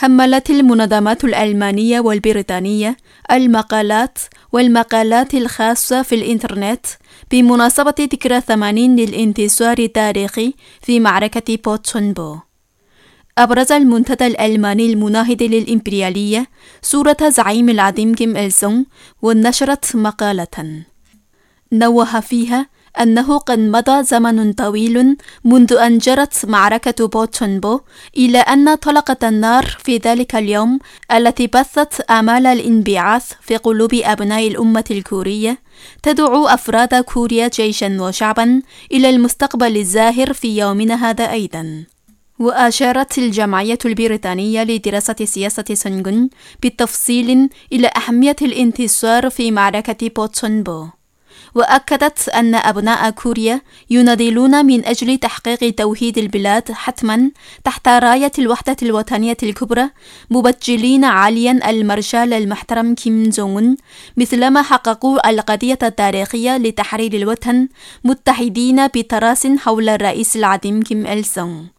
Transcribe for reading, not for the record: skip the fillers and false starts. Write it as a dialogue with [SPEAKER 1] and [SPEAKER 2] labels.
[SPEAKER 1] حملت المنظمات الألمانية والبريطانية المقالات والمقالات الخاصة في الإنترنت بمناسبة ذكرى 80 للانتصار التاريخي في معركة بوتشنبو. أبرز المنتدى الألماني المناهض للإمبريالية صورة زعيم العظيم كيم إل سونغ، ونشرت مقالة نوه فيها أنه قد مضى زمن طويل منذ أن جرت معركة بوتشنبو، إلى أن طلقة النار في ذلك اليوم التي بثت آمال الانبعاث في قلوب أبناء الأمة الكورية تدعو أفراد كوريا جيشا وشعبا إلى المستقبل الزاهر في يومنا هذا أيضا. وأشارت الجمعية البريطانية لدراسة سياسة سونغون بالتفصيل إلى أهمية الانتصار في معركة بوتشنبو، وأكدت أن أبناء كوريا يناضلون من أجل تحقيق توحيد البلاد حتما تحت راية الوحدة الوطنية الكبرى، مبجلين عاليا المارشال المحترم كيم جونغ أون مثلما حققوا القضية التاريخية لتحرير الوطن، متحدين بتراس حول الرئيس العظيم كيم إل سونغ.